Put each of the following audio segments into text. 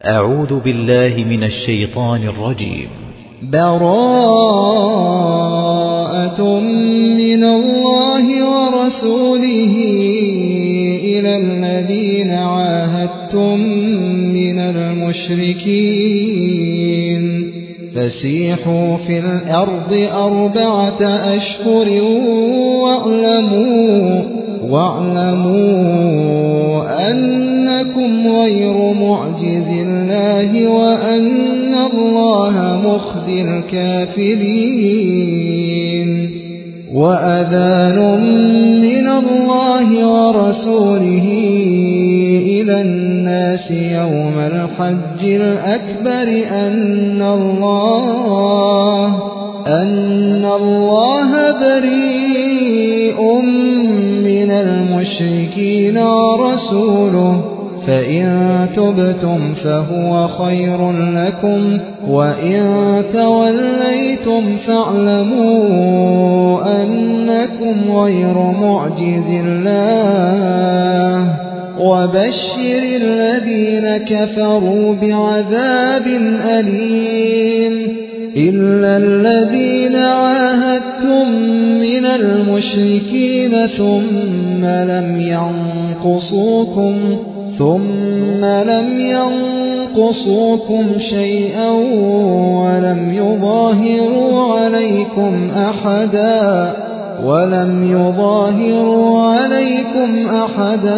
أعوذ بالله من الشيطان الرجيم. براءة من الله ورسوله إلى الذين عاهدتم من المشركين فسيحوا في الأرض 4 أشهر واعلموا أنكم غير معجز الله وأن الله مخزي الكافرين. وأذان من الله ورسوله إلى الناس يوم الحج الأكبر أن الله بريء من المشركين ورسوله فإن تبتم فهو خير لكم وإن توليتم فاعلموا أنكم غير معجز الله وبشر الذين كفروا بعذاب أليم. إلا الذين عاهدتم من المشركين ثم لم ينقصوكم شيئا ولم يظاهروا عليكم أحدا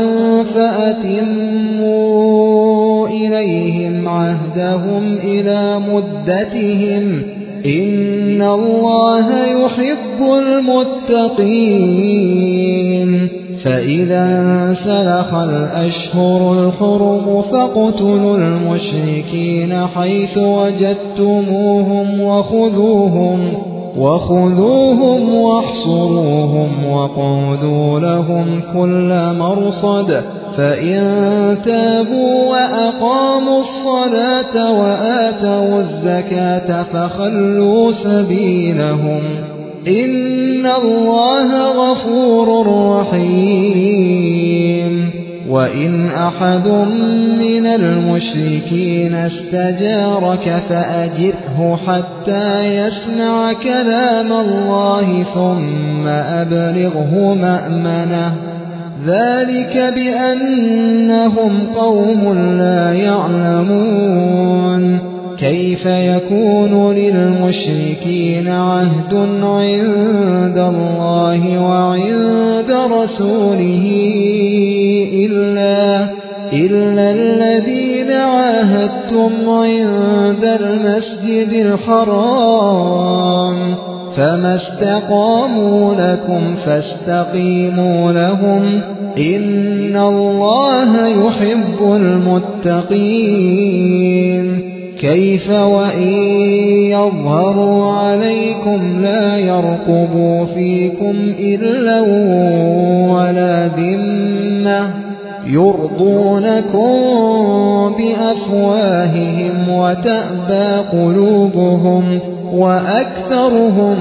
فأتموا إليهم عهدهم إلى مدتهم إن الله يحب المتقين. فإذا انسلخ الأشهر الحرم فاقتلوا المشركين حيث وجدتموهم وخذوهم واحصروهم وقعدوا لهم كل مرصد فإن تابوا وأقاموا الصلاة وآتوا الزكاة فخلوا سبيلهم إن الله غفور رحيم. وإن أحد من المشركين استجارك فأجره حتى يسمع كلام الله ثم أبلغه مأمنه ذلك بأنهم قوم لا يعلمون. كيف يكون للمشركين عهد عند الله وعند رسوله إلا الذين عاهدتم عند المسجد الحرام فما استقاموا لكم فاستقيموا لهم إن الله يحب المتقين. كيف وإن يظهروا عليكم لا يرقبوا فيكم إلا ولا ذمة يرضونكم بأفواههم وتأبى قلوبهم وأكثرهم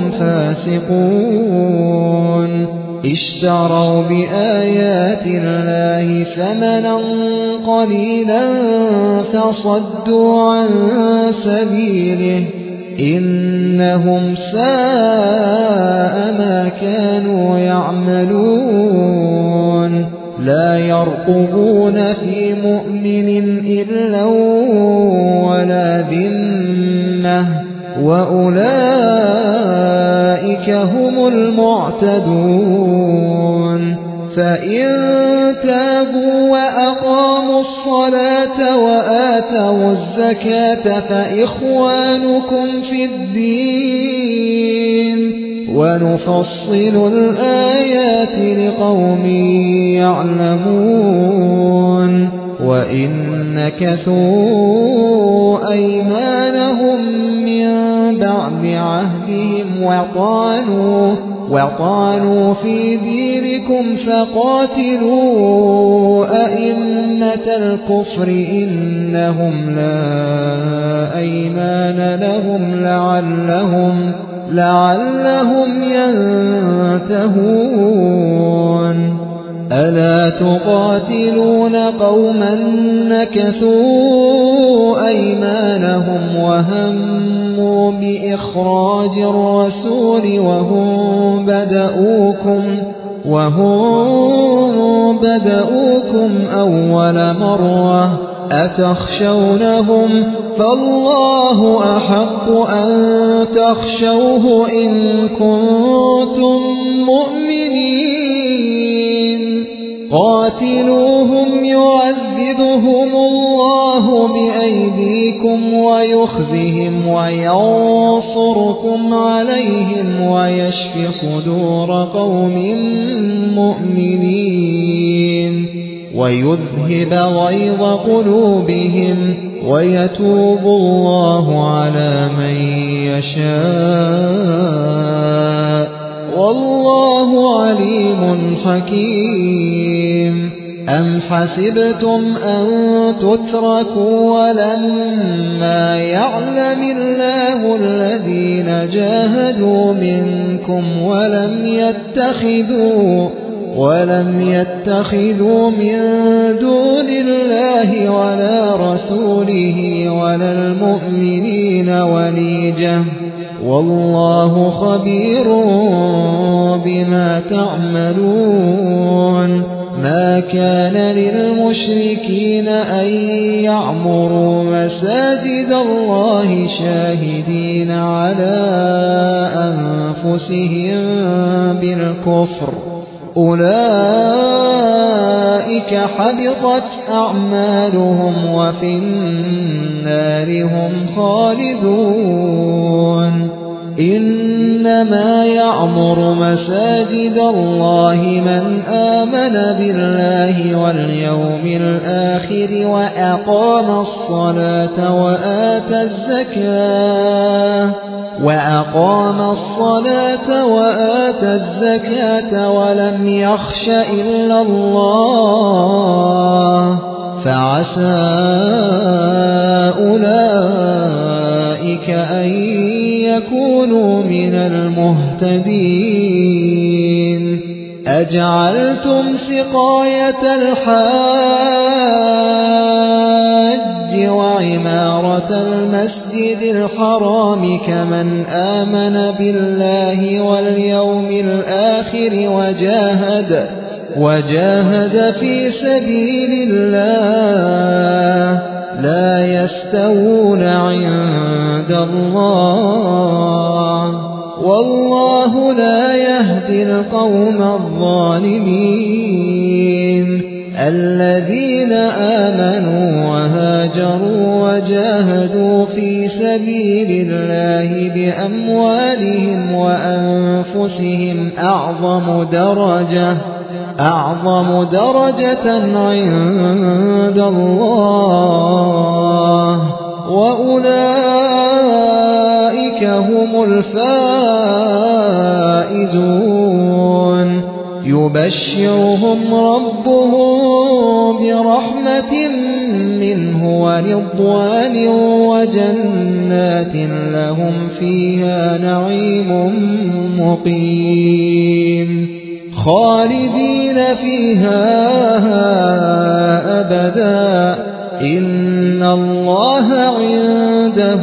فاسقون. اشتروا بآيات الله ثمنا قليلا فصدوا عن سبيله إنهم ساء ما كانوا يعملون. لا يرقبون في مؤمن إلا ولا ذمة وأولئك هم المعتدون. فإن تابوا وأقاموا الصلاة وآتوا الزكاة فإخوانكم في الدين ونفصل الآيات لقوم يعلمون. وإن نكثوا أيمانهم من بعد عهدهم وطعنوا في دينكم فقاتلوا أئمة الكفر إنهم لا أيمان لهم لعلهم ينتهون. ألا تقاتلون قوما نكثوا وهموا بإخراج الرسول وهم بدؤوكم أول مرة أتخشونهم فالله أحق أن تخشوه إن كنتم مؤمنين قاتلوهم يعذبهم الله بأيديكم ويخزهم وينصركم عليهم ويشف صدور قوم مؤمنين ويذهب غيظ قلوبهم ويتوب الله على من يشاء والله عليم حكيم أم حسبتم أن تتركوا ولما يعلم الله الذين جاهدوا منكم ولم يتخذوا من دون الله ولا رسوله ولا المؤمنين وليجة والله خبير بما تعملون ما كان للمشركين أن يعمروا مساجد الله شاهدين على أنفسهم بالكفر أولئك حبطت أعمالهم وفي النار هم خالدون إنما يعمر مساجد الله من آمن بالله واليوم الآخر وأقام الصلاة وآتى الزكاة ولم يخش إلا الله فعسى أولئك أن يكونوا من المهتدين أجعلتم سقاية الحاج وعمارة المسجد الحرام كمن آمن بالله واليوم الآخر وجاهد في سبيل الله لا يستوون عند الله والله لا يهدي القوم الظالمين الذين آمنوا وهاجروا وجاهدوا في سبيل الله بأموالهم وأنفسهم أعظم درجة عند الله وأولئك هم الفائزون يبشرهم ربهم برحمة منه ورضوان وجنات لهم فيها نعيم مقيم خالدين فيها أبدا إن الله عنده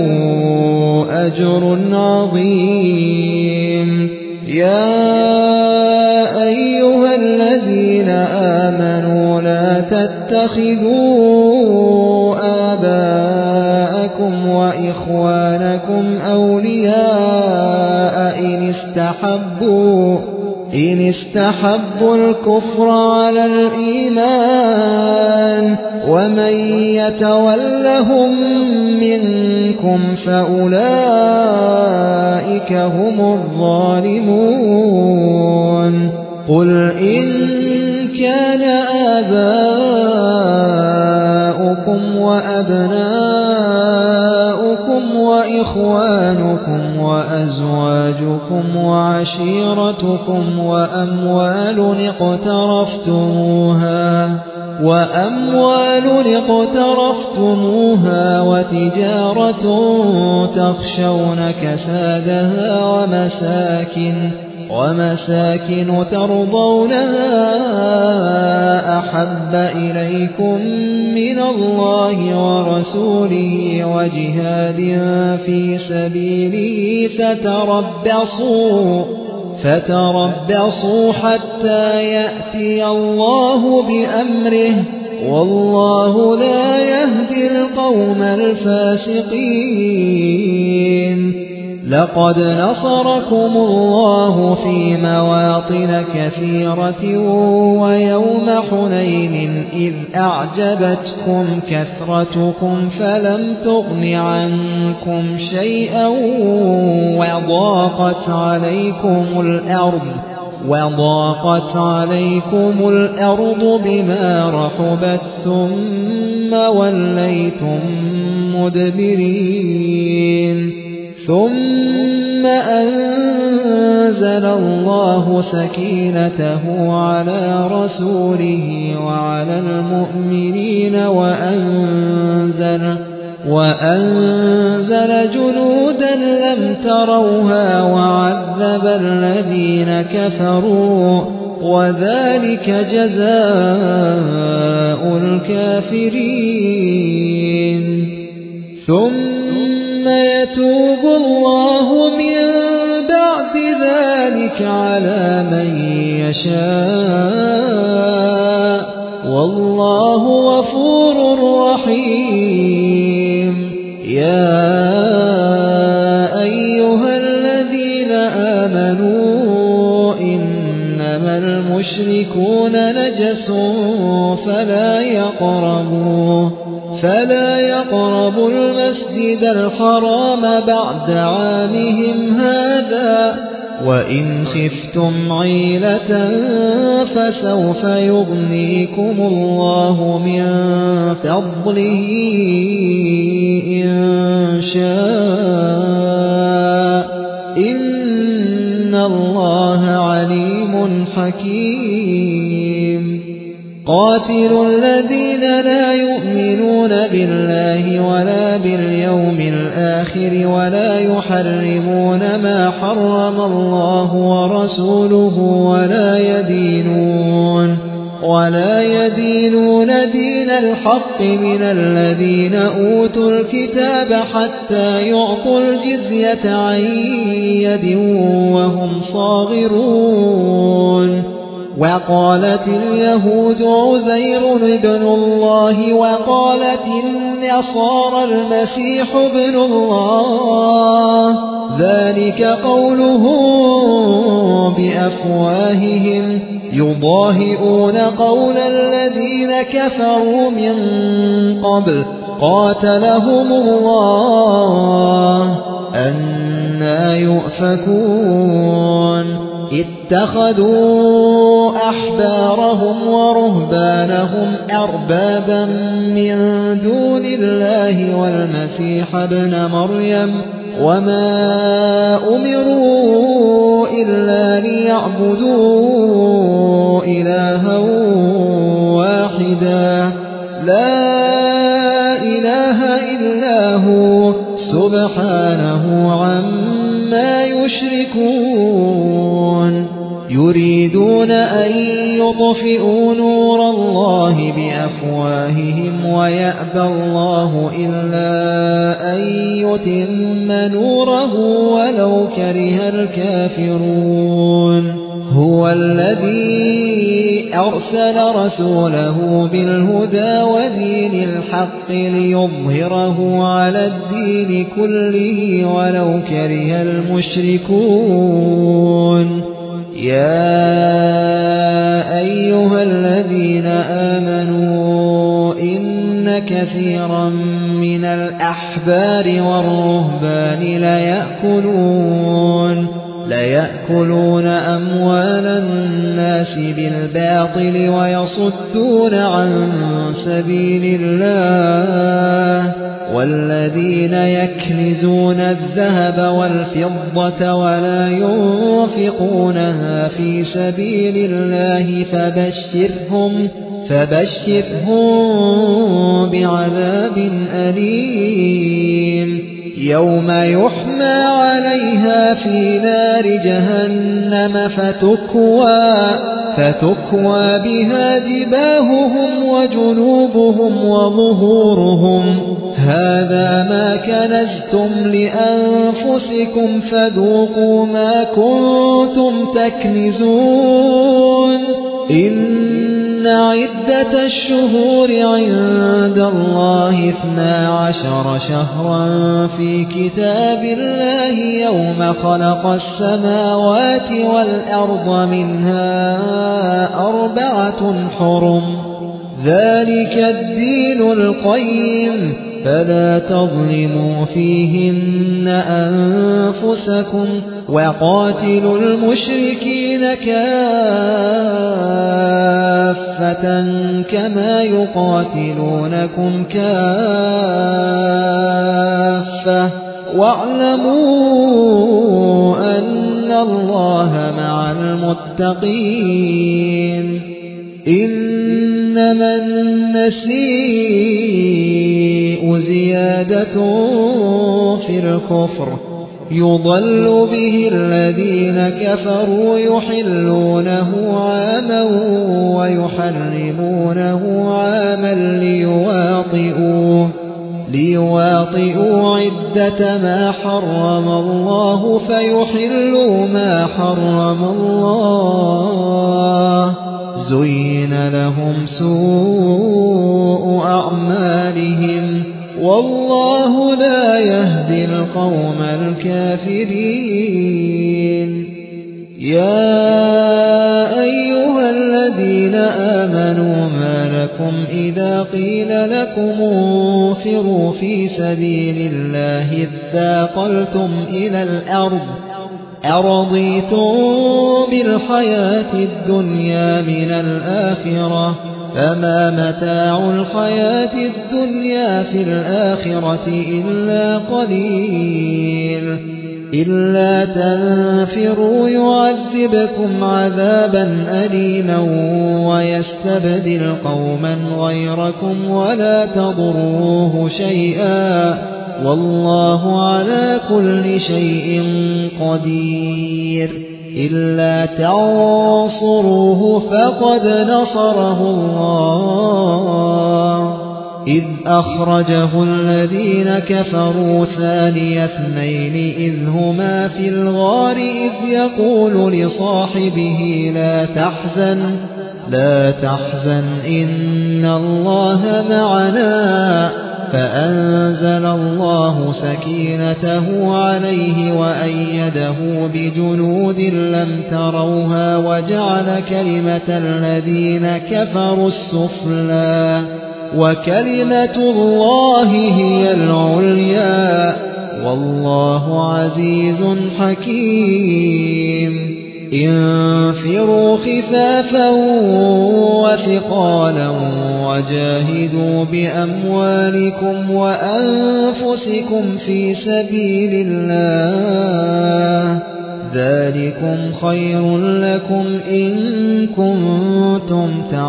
أجر عظيم يا أيها الذين آمنوا لا تتخذوا آباءكم وإخوانكم أولياء إن استحبوا الكفر على الإيمان ومن يتولهم منكم فأولئك هم الظالمون قل إن كان آباؤكم وأبناؤكم وإخوانكم وأزواجكم وعشيرتكم وأموال اقترفتموها وتجارة تخشون كسادها ومساكن ترضونها أحب إليكم من الله ورسوله وجهاد في سبيله فتربصوا حتى يأتي الله بأمره والله لا يهدي القوم الفاسقين. لقد نصركم الله في مواطن كثيرة ويوم حنين إذ أعجبتكم كثرتكم فلم تغن عنكم شيئا وضاقت عليكم الأرض بما رحبت ثم وليتم مدبرين. ثم أنزل الله سكينته على رسوله وعلى المؤمنين وأنزل جنودا لم تروها وعذب الذين كفروا وذلك جزاء الكافرين. ثم يتوب الله من بعد ذلك على من يشاء والله غفور رحيم. يا أيها الذين آمنوا إنما المشركون نجس فلا يقربوا المسجد الحرام بعد عامهم هذا وإن خفتم عيلة فسوف يغنيكم الله من فضله إن شاء إن الله عليم حكيم. قاتلوا الذين لا يؤمنون بالله ولا باليوم الآخر ولا يحرمون ما حرم الله ورسوله ولا يدينون دين الحق من الذين أوتوا الكتاب حتى يعطوا الجزية عن يد وهم صاغرون. وقالت اليهود عزير ابن الله وقالت النصارى المسيح ابن الله ذلك قولهم بأفواههم يضاهئون قول الذين كفروا من قبل قاتلهم الله أنى يؤفكون. اتخذوا أحبارهم ورهبانهم أربابا من دون الله والمسيح ابن مريم وما أمروا إلا ليعبدوا إلها واحدا لا إله إلا هو سبحانه عما يشركون. يريدون أن يطفئوا نور الله بأفواههم ويأبى الله إلا أن يتم نوره ولو كره الكافرون. هو الذي أرسل رسوله بالهدى ودين الحق ليظهره على الدين كله ولو كره المشركون. يا أيها الذين آمنوا إن كثيرا من الأحبار والرهبان ليأكلون أموال الناس بالباطل ويصدون عن سبيل الله والذين يكنزون الذهب والفضة ولا ينفقونها في سبيل الله فبشرهم بعذاب أليم. يوم يحمى عليها في نار جهنم فتكوى بها جباههم وجنوبهم وظهورهم هذا ما كنزتم لأنفسكم فذوقوا ما كنتم تكنزون إن عدة الشهور عند الله 12 شهرا في كتاب الله يوم خلق السماوات والأرض منها 4 حرم ذلك الدين القيم فلا تظلموا فيهن أنفسكم وقاتلوا المشركين كافة كما يقاتلونكم كافة واعلموا أن الله مع المتقين إنما النسيء زيادة في الكفر يضل به الذين كفروا يحلونه عاما ويحرمونه عاما ليواطئوا عدة ما حرم الله فيحلوا ما حرم الله زين لهم سوء أعمالهم والله لا يهدي القوم الكافرين يا أيها الذين آمنوا ما لكم إذا قيل لكم انفروا في سبيل الله اثاقلتم إلى الأرض أرضيتم بالحياة الدنيا من الآخرة فما متاع الحياة الدنيا في الآخرة إلا قليل إلا تنفروا يعذبكم عذابا أليما ويستبدل قوما غيركم ولا تضروه شيئا والله على كل شيء قدير إلا تنصروه فقد نصره الله إذ أخرجه الذين كفروا ثاني اثنين إذ هما في الغار إذ يقول لصاحبه لا تحزن إن الله معنا فأنزل الله سكينته عليه وأيده بجنود لم تروها وجعل كلمة الذين كفروا السفلى وكلمة الله هي العليا والله عزيز حكيم انفروا خفافا وثقالا وجاهدوا بأموالكم وأنفسكم في سبيل الله ذلكم خير لكم إن كنتم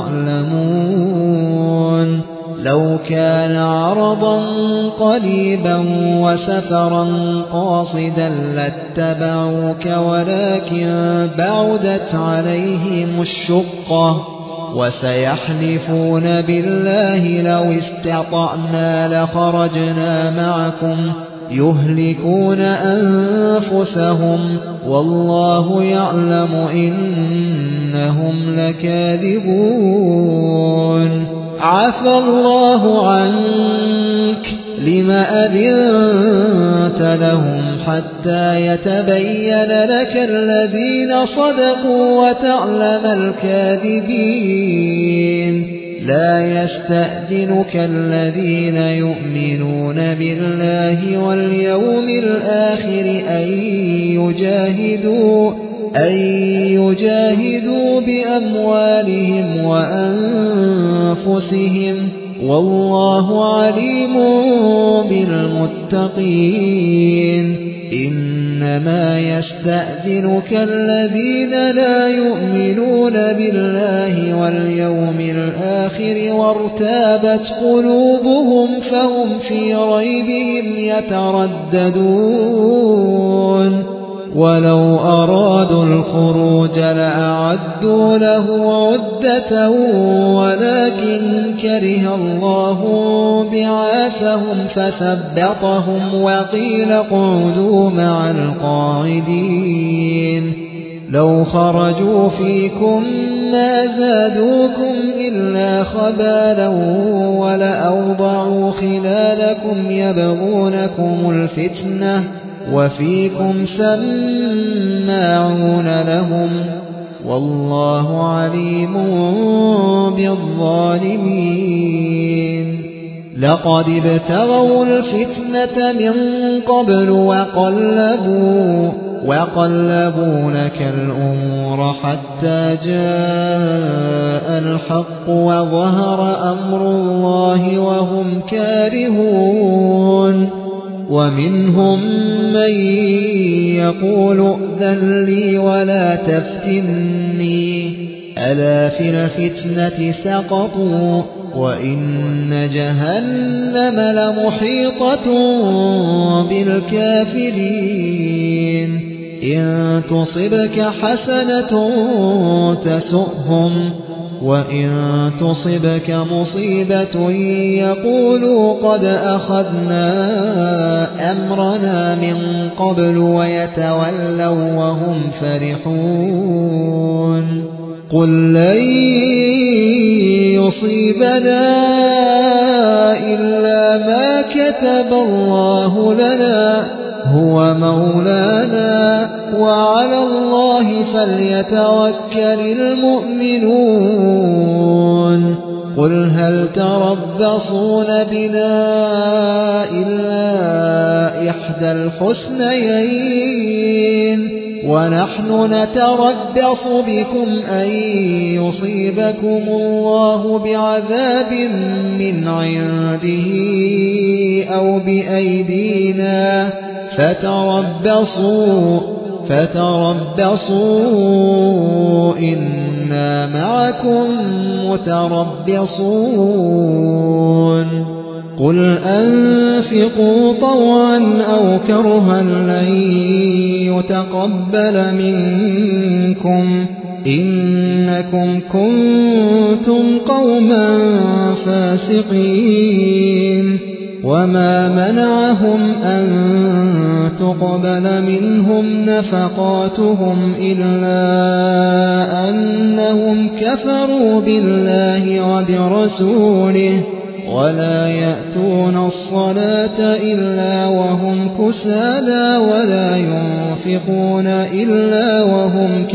تعلمون لو كان عرضا قريبا وسفرا قاصدا لاتبعوك ولكن بعدت عليهم الشقة وسيحلفون بالله لو استطعنا لخرجنا معكم يهلكون أنفسهم والله يعلم إنهم لكاذبون عفى الله عنك لم أذنت لهم حتى يتبين لك الذين صدقوا وتعلم الكاذبين لا يستأذنك الذين يؤمنون بالله واليوم الآخر أن يجاهدوا بأموالهم وأنفسهم والله عليم بالمتقين إنما يستأذنك الذين لا يؤمنون بالله واليوم الآخر وارتابت قلوبهم فهم في ريبهم يترددون ولو أرادوا الخروج لأعدوا له عدة ولكن كره الله بعاثهم فثبطهم وقيل اقعدوا مع القاعدين لو خرجوا فيكم ما زادوكم إلا خبالا ولأوضعوا خلالكم يبغونكم الفتنة وفيكم سماعون لهم والله عليم بالظالمين لقد ابتغوا الفتنة من قبل وقلبوا لك الأمور حتى جاء الحق وظهر أمر الله وهم كارهون ومنهم من يقول ائذن لي ولا تفتني ألا في الفتنة سقطوا وإن جهنم لمحيطة بالكافرين إن تصبك حسنة تسؤهم وإن تصبك مصيبة يقولوا قد أخذنا أمرنا من قبل ويتولوا وهم فرحون قل لن يصيبنا إلا ما كتب الله لنا هو مولانا وعلى الله فليتوكل المؤمنون قل هل تربصون بنا إلا إحدى الحسنيين ونحن نتربص بكم أن يصيبكم الله بعذاب من عنده أو بأيدينا فتربصوا إنا معكم متربصون قل أنفقوا طوعا أو كرها لن يتقبل منكم إنكم كنتم قوما فاسقين وما منعهم أن تقبل منهم نفقاتهم إلا أنهم كفروا بالله وبرسوله ولا يأتون الصلاة إلا وهم كسالى ولا ينفقون إلا وهم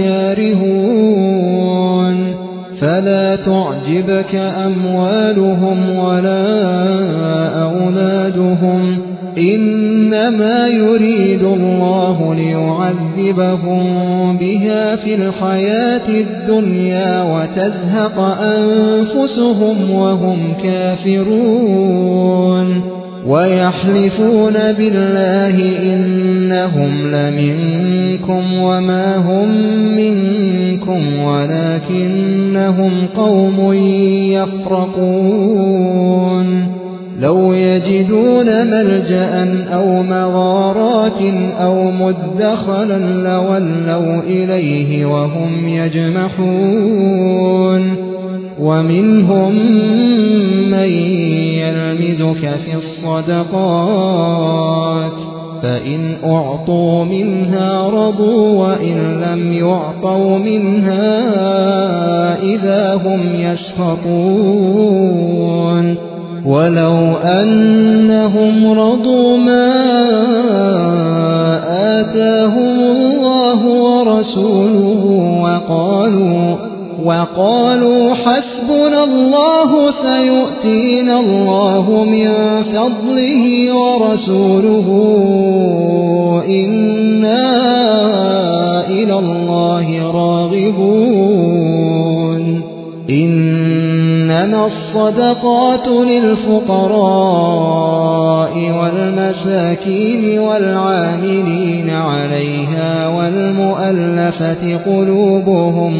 كارهون فلا تعجبك أموالهم ولا أولادهم إنما يريد الله ليعذبهم بها في الحياة الدنيا وتزهق أنفسهم وهم كافرون ويحلفون بالله إنهم لمنكم وما هم منكم ولكنهم قوم يفرقون لو يجدون ملجأ أو مغارات أو مدخلا لولوا إليه وهم يجمحون ومنهم من يلمزك في الصدقات فإن أعطوا منها رضوا وإن لم يعطوا منها إذا هم يسخطون ولو أنهم رضوا ما آتاهم الله ورسوله وقالوا حسبنا الله سيؤتينا الله من فضله ورسوله إنا إلى الله راغبون إن إنما الصدقات للفقراء والمساكين والعاملين عليها والمؤلفة قلوبهم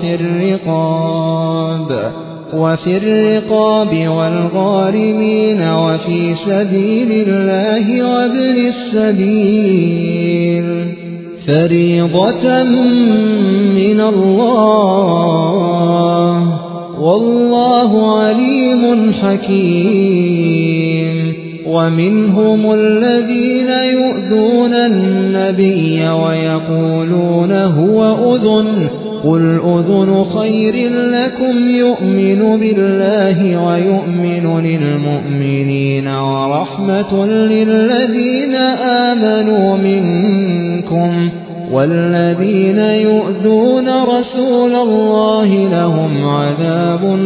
وفي الرقاب والغارمين وفي سبيل الله وابن السبيل فريضة من الله والله عليم حكيم. ومنهم الذين يؤذون النبي ويقولون هو أذن قل أذن خير لكم يؤمن بالله ويؤمن للمؤمنين ورحمة للذين آمنوا منكم والذين يؤذون رسول الله لهم عذاب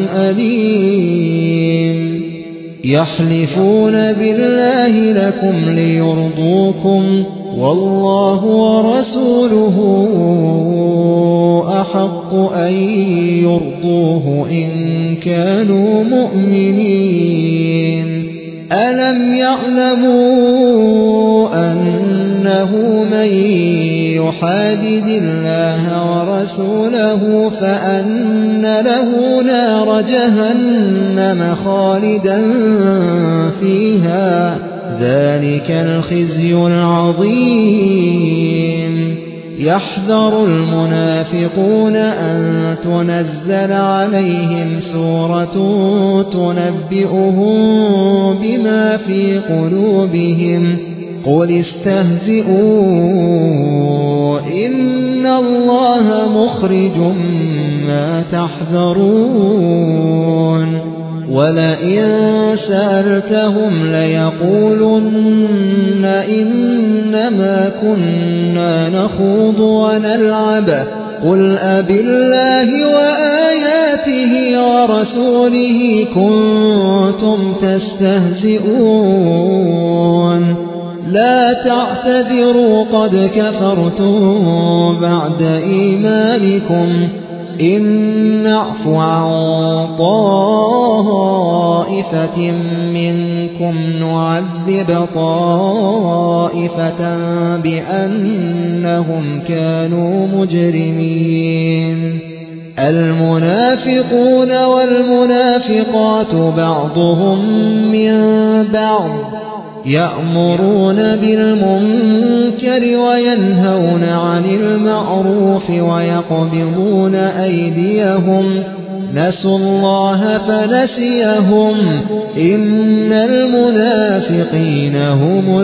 أليم. يحلفون بالله لكم ليرضوكم والله ورسوله أحق أن يرضوه إن كانوا مؤمنين. ألم يعلموا أنه من يحادد الله ورسوله فأن له نار جهنم خالدا فيها ذلك الخزي العظيم. يحذر المنافقون أن تنزل عليهم سورة تنبئهم بما في قلوبهم قل استهزئوا إن الله مخرج ما تحذرون. ولئن سألتهم ليقولن إنما كنا نخوض ونلعب قل أبالله وآياته ورسوله كنتم تستهزئون لا تعتذروا قد كفرتم بعد إيمانكم إن نعف عن طائفة منكم نعذب طائفة بأنهم كانوا مجرمين. المنافقون والمنافقات بعضهم من بعض يأمرون بالمنكر وينهون عن المعروف ويقبضون أيديهم نسوا الله فنسيهم إن المنافقين هم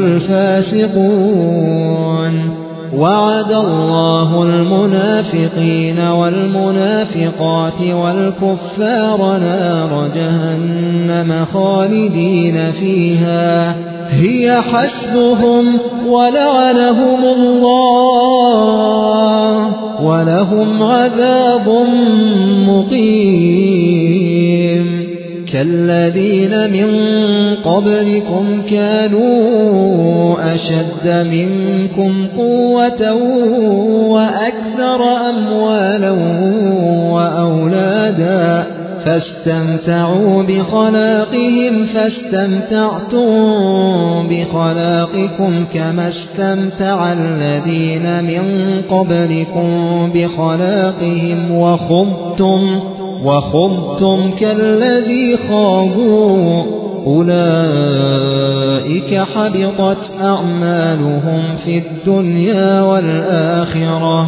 الفاسقون. وعد الله المنافقين والمنافقات والكفار نار جهنم خالدين فيها هي حسبهم ولعنهم الله ولهم عذاب مقيم. كالذين من قبلكم كانوا أشد منكم قوة وأكثر أموالا وأولادا فاستمتعوا بخلاقهم فاستمتعتم بخلاقكم كما استمتع الذين من قبلكم بخلاقهم وخضتم كالذي خاضوا أولئك حبطت أعمالهم في الدنيا والآخرة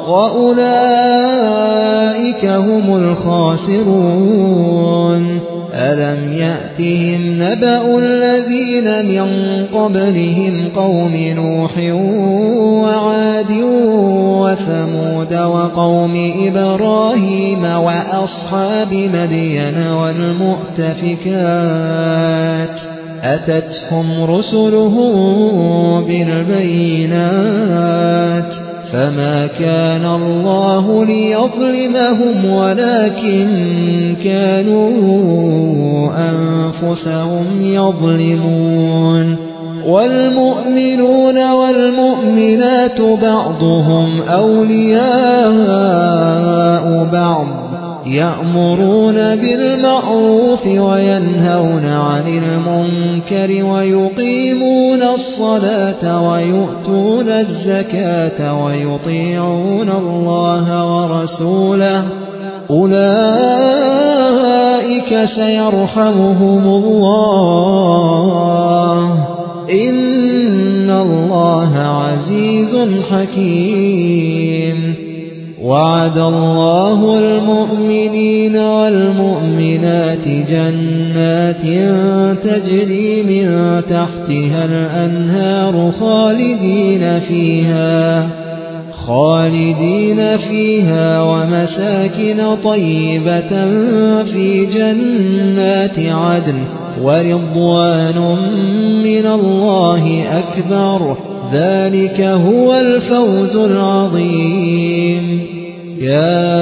وأولئك هم الخاسرون. ألم يأتهم نبأ الذين من قبلهم قوم نوح وعاد وثمود وقوم إبراهيم وأصحاب مدين والمؤتفكات أتتهم رسلهم بالبينات فما كان الله ليظلمهم ولكن كانوا أنفسهم يظلمون. والمؤمنون والمؤمنات بعضهم أولياء بعض يأمرون بالمعروف وينهون عن المنكر ويقيمون الصلاة ويؤتون الزكاة ويطيعون الله ورسوله أولئك سيرحمهم الله إن الله عزيز حكيم وعد الله المؤمنين والمؤمنات جنات تجري من تحتها الأنهار خالدين فيها ومساكن طيبة في جنات عدن ورضوان من الله أكبر ذلك هو الفوز العظيم يا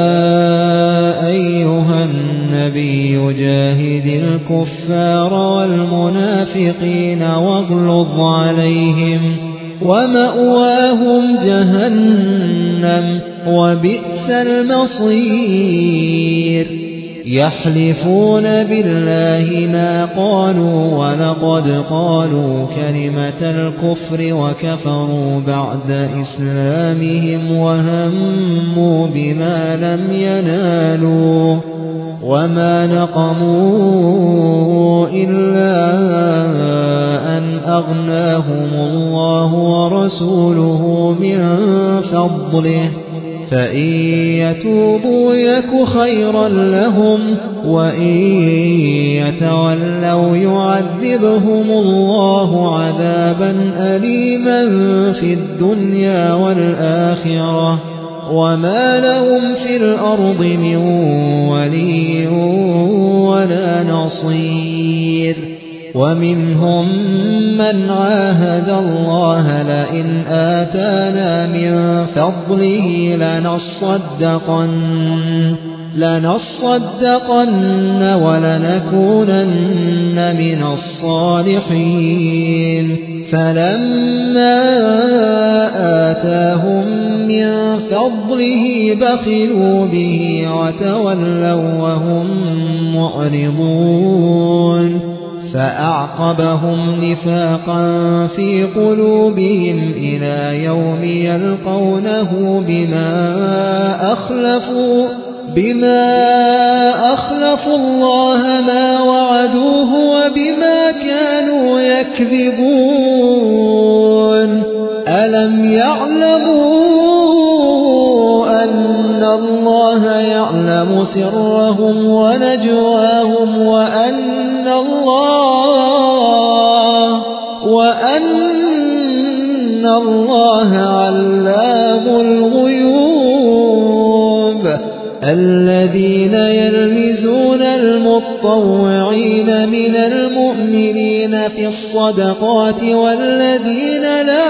أيها النبي جاهد الكفار والمنافقين واغلظ عليهم ومأواهم جهنم وبئس المصير يحلفون بالله ما قالوا ولقد قالوا كلمة الكفر وكفروا بعد إسلامهم وهموا بما لم ينالوا وما نقموا إلا أن أغناهم الله ورسوله من فضله فإن يتوبوا يك خيرا لهم وإن يتولوا يعذبهم الله عذابا أليما في الدنيا والآخرة وما لهم في الأرض من ولي ولا نصير ومنهم من عاهد الله لئن آتانا من فضله لنصدقن ولنكونن من الصالحين فلما آتاهم من فضله بخلوا به وتولوا وهم معرضون فأعقبهم نفاقا في قلوبهم إلى يوم يلقونه بما أخلفوا الله ما وعدوه وبما كانوا يكذبون ألم يعلموا أن الله يعلم سرهم ونجواهم وأن الله علام الغيوب الذين يلمزون المطوعين من المؤمنين في الصدقات والذين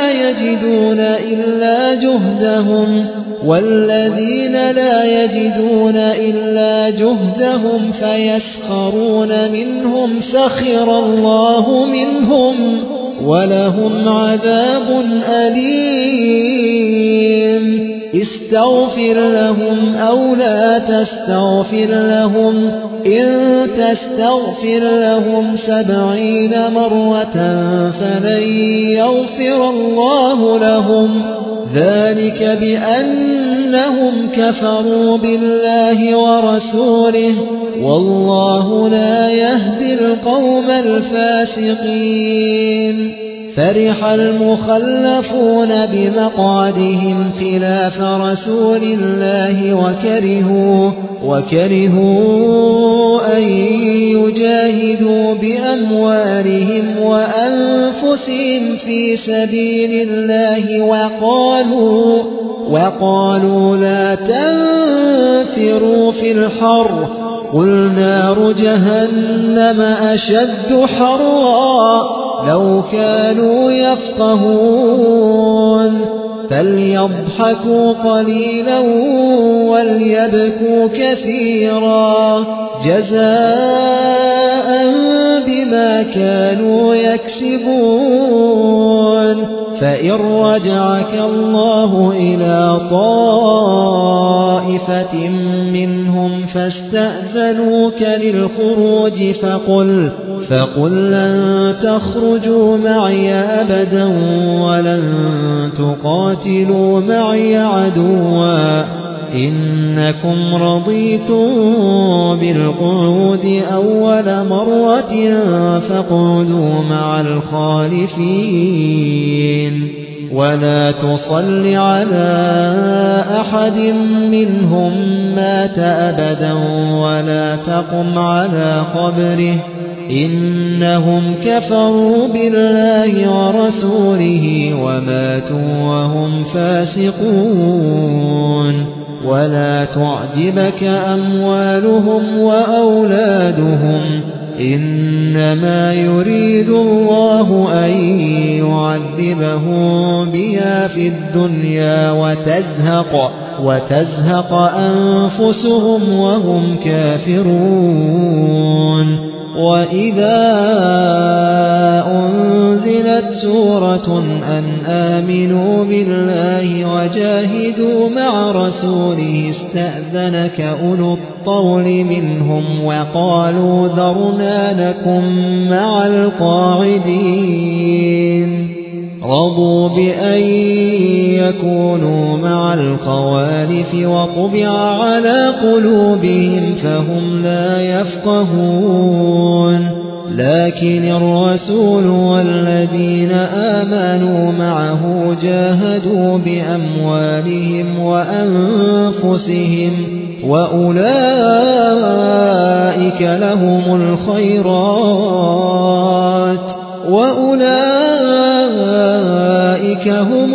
لا يجدون إلا جهدهم فيسخرون منهم سخر الله منهم ولهم عذاب أليم استغفر لهم أو لا تستغفر لهم إن تستغفر لهم 70 مرة فلن يغفر الله لهم ذلك بأنهم كفروا بالله ورسوله والله لا يهدي القوم الفاسقين فرح المخلفون بمقعدهم خلاف رسول الله وكرهوا أن يجاهدوا بأموالهم وأنفسهم في سبيل الله وقالوا لا تنفروا في الحر قل نار جهنم أشد حرا لو كانوا يفقهون فليضحكوا قليلا وليبكوا كثيرا جزاء بما بما كانوا يكسبون فإن رجعك الله إلى طائفة منهم فاستأذنوك للخروج فقل لن تخرجوا معي أبدا ولن تقاتلوا معي عدوا إنكم رضيتم بالقعود أول مرة فاقعدوا مع الخالفين ولا تصل على أحد منهم مات أبدا ولا تقم على قبره إنهم كفروا بالله ورسوله وماتوا وهم فاسقون ولا تعجبك أموالهم وأولادهم إنما يريد الله أن يعذبهم بها في الدنيا وتزهق أنفسهم وهم كافرون وإذا أنزلت سورة أن آمنوا بالله وجاهدوا مع رسوله استأذنك أولو الطول منهم وقالوا ذرنا نكن مع القاعدين رضوا بأن يكونوا مع الخوالف وطبع على قلوبهم فهم لا يفقهون لكن الرسول والذين آمنوا معه جاهدوا بأموالهم وأنفسهم وأولئك لهم الخيرات وأولئك هم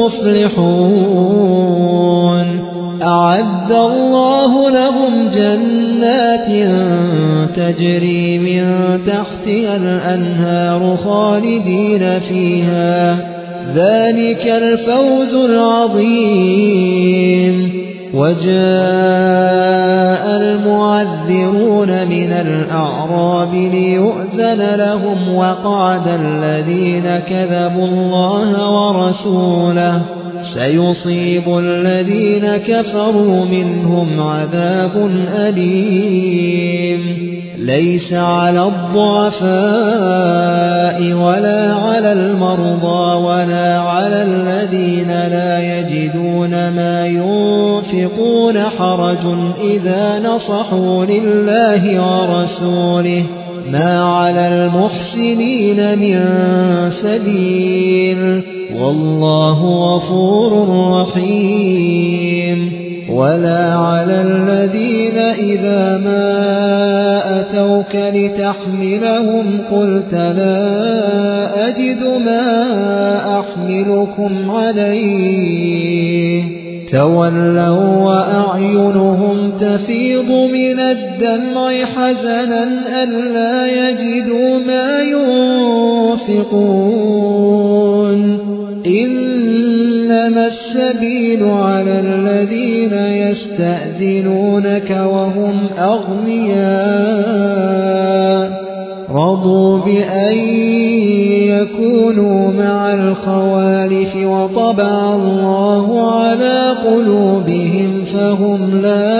المفلحون أعد الله لهم جنات تجري من تحتها الأنهار خالدين فيها ذلك الفوز العظيم وجاء المعذرون من الأعراب ليؤذن لهم وقعد الذين كذبوا الله ورسوله سيصيب الذين كفروا منهم عذاب أليم ليس على الضعفاء ولا على المرضى ولا على الذين لا يجدون ما ينفقون حرج إذا نصحوا لله ورسوله ما على المحسنين من سبيل والله غفور رحيم ولا على الذين إذا ما أتوك لتحملهم قلت لا أجد ما أحملكم عليه تولوا وأعينهم تفيض من الدمع حزنا ألا يجدوا ما ينفقون إنما السبيل على الذين يستأذنونك وهم أغنياء رضوا بأن يكونوا مع الخوالف وطبع الله على قلوبهم فهم لا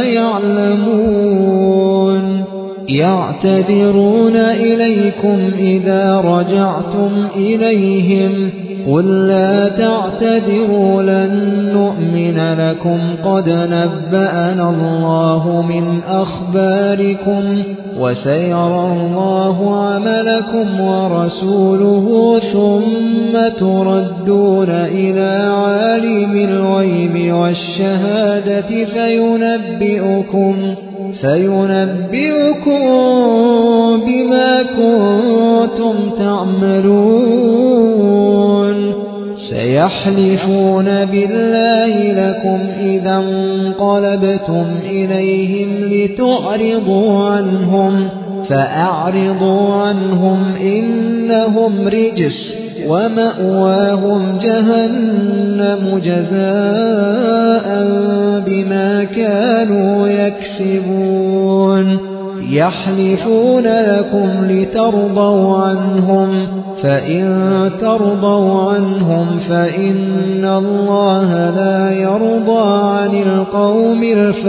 يعلمون يعتذرون إليكم إذا رجعتم إليهم قل لا تعتذروا لن نؤمن لكم قد نبأنا الله من أخباركم وسيرى الله عملكم ورسوله ثم تردون إلى عالم الغيب والشهادة فينبئكم بما كنتم تعملون سيحلفون بالله لكم إذا انقلبتم إليهم لتعرضوا عنهم فأعرضوا عنهم إنهم رجس ومأواهم جهنم جزاء بما كانوا يكسبون يحلفون لكم لترضوا عنهم فإن ترضوا عنهم فإن الله لا يرضى عن القوم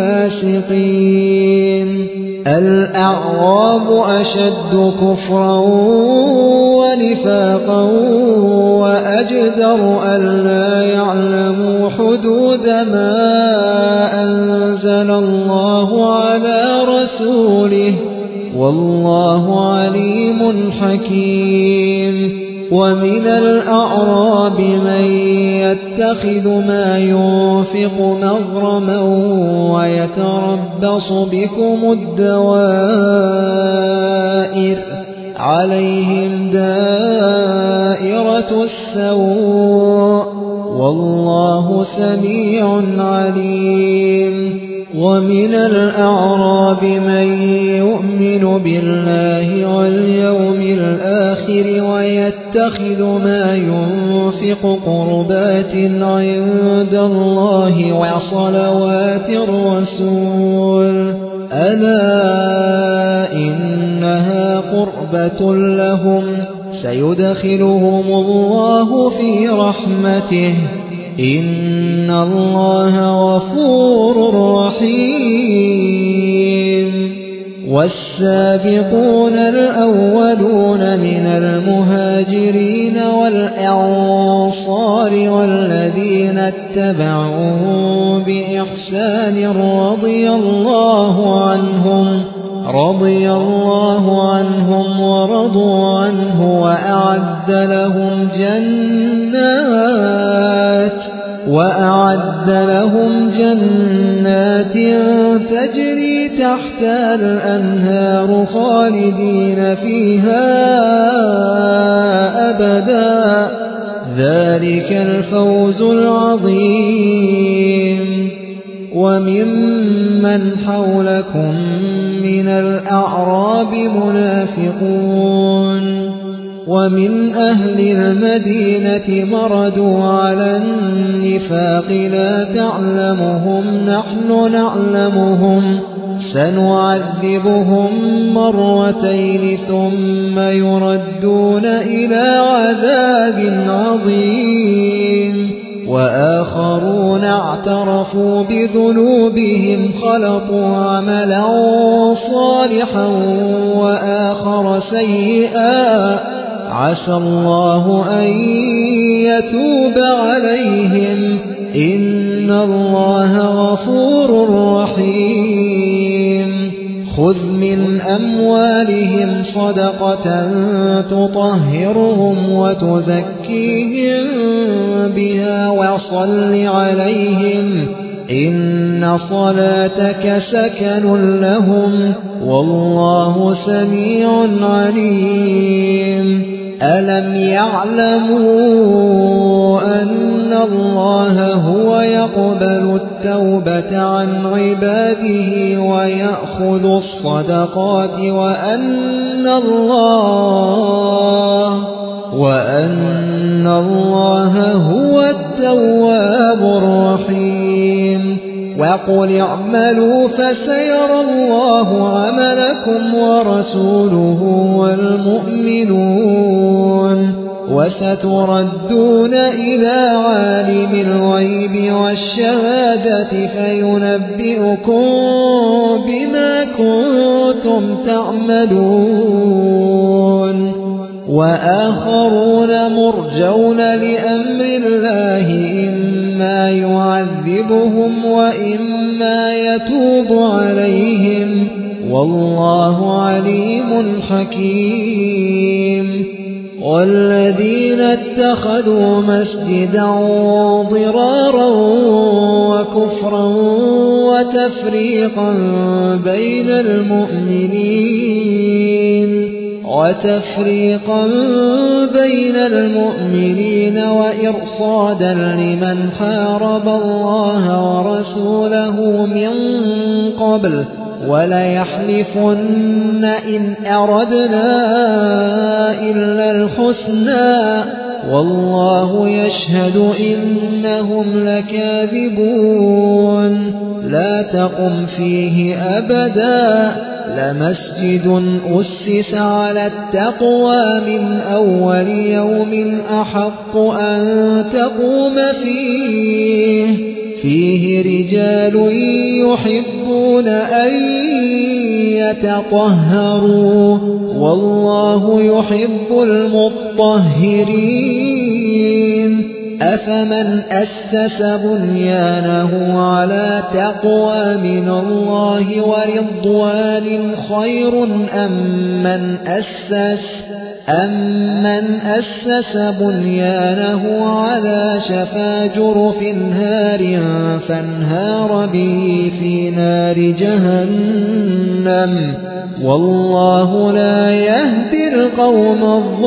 الفاسقين الأعراب أشد كفرا ونفاقا وأجدر ألا يعلموا حدود ما أنزل الله على رسوله والله عليم حكيم ومن الأعراب من يتخذ ما ينفق مغرما ويتربص بكم الدوائر عليهم دائرة السوء والله سميع عليم ومن الأعراب من يؤمن بالله واليوم الآخر ويتخذ ما ينفق قربات عند الله وصلوات الرسول ألا إنها قربة لهم سيدخلهم الله في رحمته إن الله غفور رحيم والسابقون الأولون من المهاجرين والأنصار والذين اتبعوهم بإحسان رضي الله عنهم ورضوا عنه وأعد لهم جنات تجري تحتها الأنهار خالدين فيها أبدا ذلك الفوز العظيم وممن حولكم من الأعراب منافقون ومن أهل المدينة مردوا على النفاق لا تعلمهم نحن نعلمهم سنعذبهم مرتين ثم يردون إلى عذاب عظيم وآخرون اعترفوا بذنوبهم خلطوا عملا صالحا وآخر سيئا عسى الله أن يتوب عليهم إن الله غفور رحيم خذ من أموالهم صدقة تطهرهم وتزكيهم بها وصل عليهم إن صلاتك سكن لهم والله سميع عليم ألم يعلموا أن الله هو يقبل التوبة عن عباده ويأخذ الصدقات وأن الله هو التواب الرحيم وقل اعملوا فسيرى الله عملكم ورسوله والمؤمنون وستردون إلى عالم الغيب والشهادة فينبئكم بما كنتم تعملون وآخرون مرجون لأمر الله إما يعذبهم وإما يتوب عليهم والله عليم حكيم والذين اتخذوا مسجدا ضرارا وكفرا وتفريقا بين المؤمنين وإرصادا لمن حارب الله ورسوله من قبل وليحلفن إن أردنا إلا الحسنى والله يشهد إنهم لكاذبون لا تقم فيه أبدا لمسجد أسس على التقوى من أول يوم أحق أن تقوم فيه رجال يحبون أن يتطهروا والله يحب المطهرين أفمن أسس بنيانه على تقوى من الله ورضوان خير أمن أسس بنيانه على شفا جرف هار فانهار به في نار جهنم والله لا يهدي القوم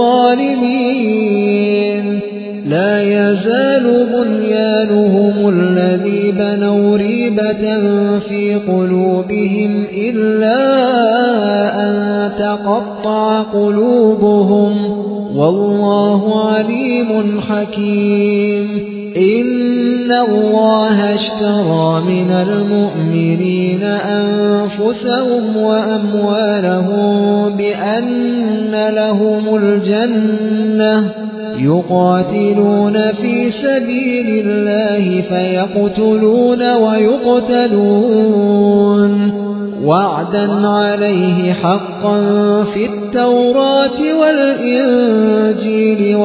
الظالمين لا يزال بنيانهم الذي بنوا ريبة في قلوبهم إلا أن تقطع قلوبهم والله عليم حكيم إن الله اشترى من المؤمنين أنفسهم وأموالهم بأن لهم الجنة يقاتلون في سبيل الله فيقتلون ويقتلون وعدا عليه حقا في التوراة والإنجيل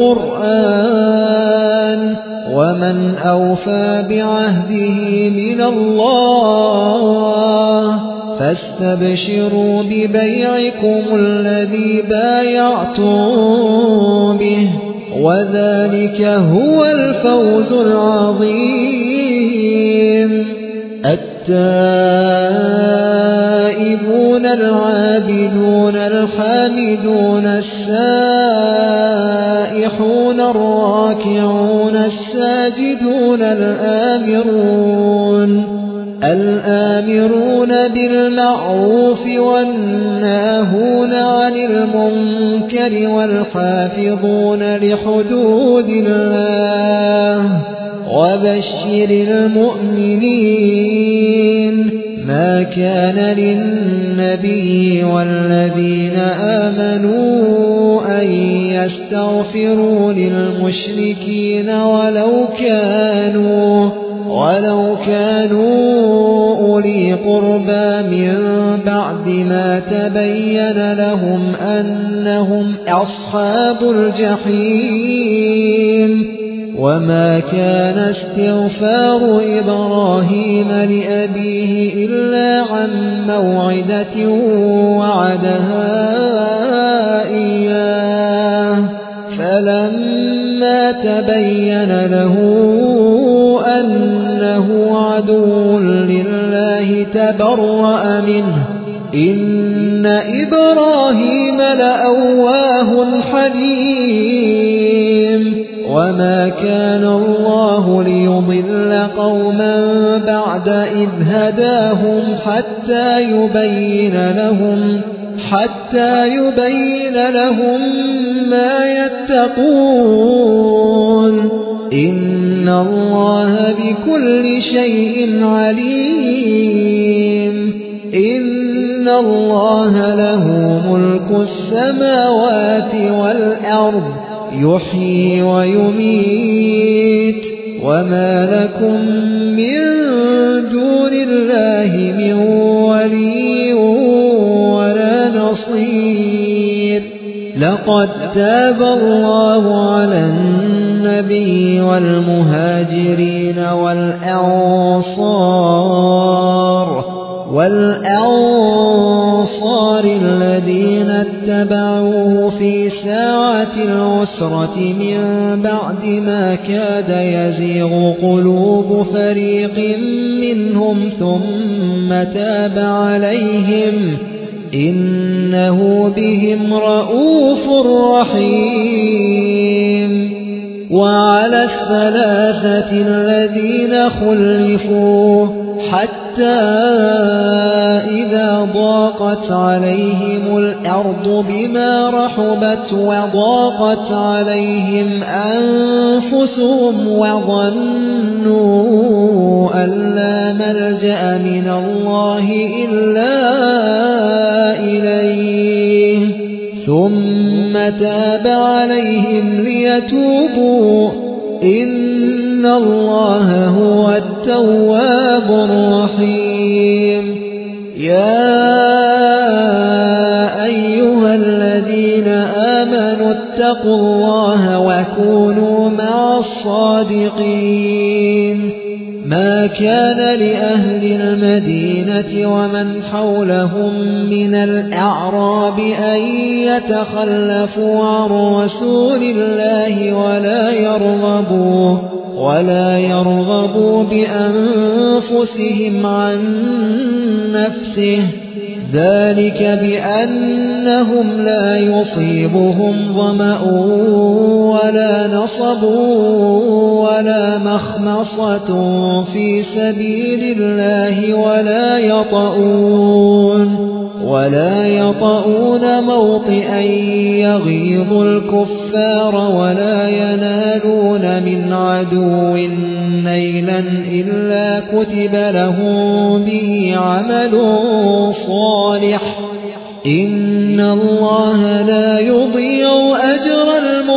والقرآن ومن أوفى بعهده من الله فاستبشروا ببيعكم الذي بايعتم به وذلك هو الفوز العظيم التائبون العابدون الحامدون السائحون الراكعون الساجدون الآمرون بالمعروف والناهون عن المنكر والحافظون لحدود الله وبشر المؤمنين ما كان للنبي والذين آمنوا أن يستغفروا للمشركين ولو كانوا أولي قربى من بعد ما تبين لهم أنهم أصحاب الجحيم وما كان استغفار إبراهيم لأبيه إلا عن موعدة وعدها إياه فلما تبين له أنه عدو لله تبرأ منه إن إبراهيم لأواه حليم وما كان الله ليضل قوما بعد إذ هداهم حتى يبين لهم ما يتقون إن الله بكل شيء عليم إن الله له ملك السماوات والأرض يحيي ويميت وما لكم من دون الله من ولي ولا نصير لقد تاب الله على النبي والمهاجرين والأنصار الذين اتبعوه في ساعة العسرة من بعد ما كاد يزيغ قلوب فريق منهم ثم تاب عليهم إنه بهم رءوف رحيم وعلى الثلاثة الذين خلفوا حتى إذا ضاقت عليهم الأرض بما رحبت وضاقت عليهم أنفسهم وظنوا أن لا ملجأ من الله إلا ثم تاب عليهم ليتوبوا إن الله هو التواب الرحيم يا أيها الذين آمنوا اتقوا الله وكونوا مع الصادقين ما كان لأهل المدينة ومن حولهم من الأعراب أن يتخلفوا عن رسول الله ولا يرغبوا بأنفسهم عن نفسه ذلك بأنهم لا يصيبهم ظمأ ولا نصب ولا مخمصة في سبيل الله ولا يطؤون موطئا يغيظ الكفار ولا ينالون من عدو نيلا إلا كتب لهم به عمل صالح إن الله لا يضيع أجر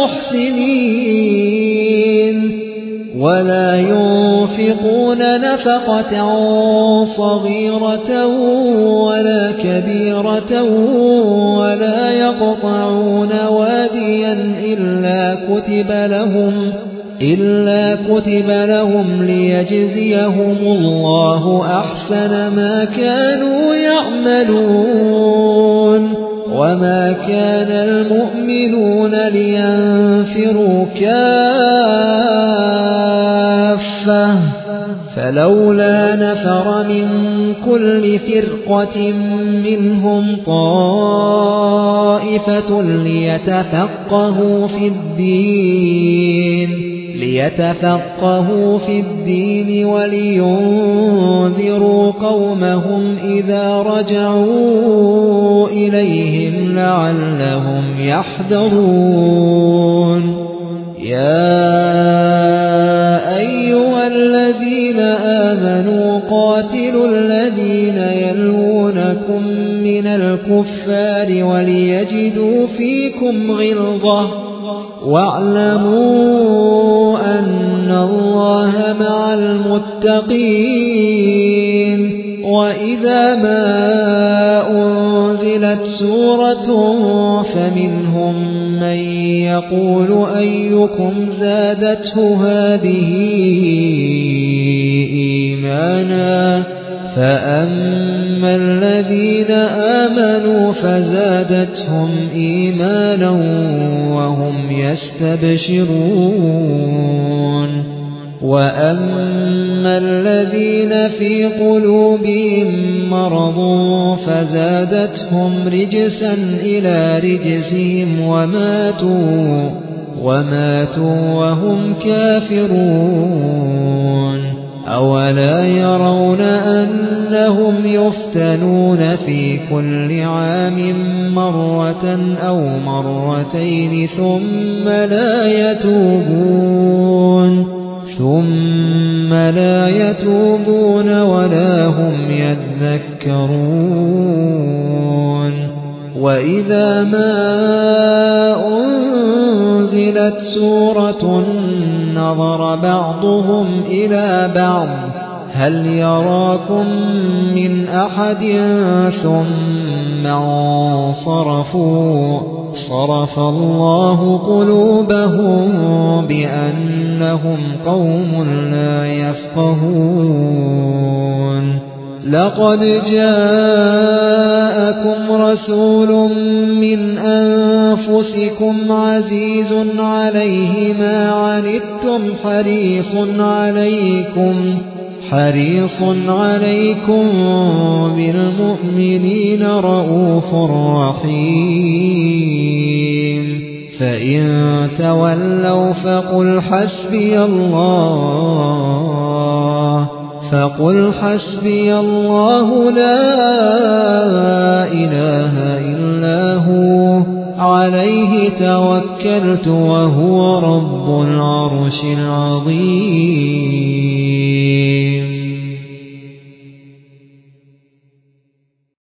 المحسنين ولا ينفقون نفقة صغيرة ولا كبيرة ولا يقطعون واديا إلا كتب لهم ليجزيهم الله أحسن ما كانوا يعملون وما كان المؤمنون لينفروا كافة فلولا نفر من كل فرقة منهم طائفة ليتفقهوا في الدين ولينذروا قومهم إذا رجعوا إليهم لعلهم يحذرون يا أيها الذين آمنوا قاتلوا الذين يلونكم من الكفار وليجدوا فيكم غلظة واعلموا أن الله مع المتقين وإذا ما أنزلت سورة فمنهم من يقول أيكم زادته هذه إيمانا فأما الذين آمنوا فزادتهم إيمانا وهم يستبشرون وأما الذين في قلوبهم مرض فزادتهم رجسا إلى رجسهم وماتوا وهم كافرون أولا يرون أنهم يفتنون في كل عام مرة أو مرتين ثم لا يتوبون ولا هم يذكرون وإذا ما أنزلت سورة نظر بعضهم إلى بعض هل يراكم من أحد ثم انصرفوا صرف الله قلوبهم بأنهم قوم لا يفقهون لقد جاءكم رسول من أنفسكم عزيز عليه ما عنتم حريص عليكم بالمؤمنين رؤوف رحيم فإن تولوا فقل حسبي الله لا إله إلا هو عليه توكلت وهو رب العرش العظيم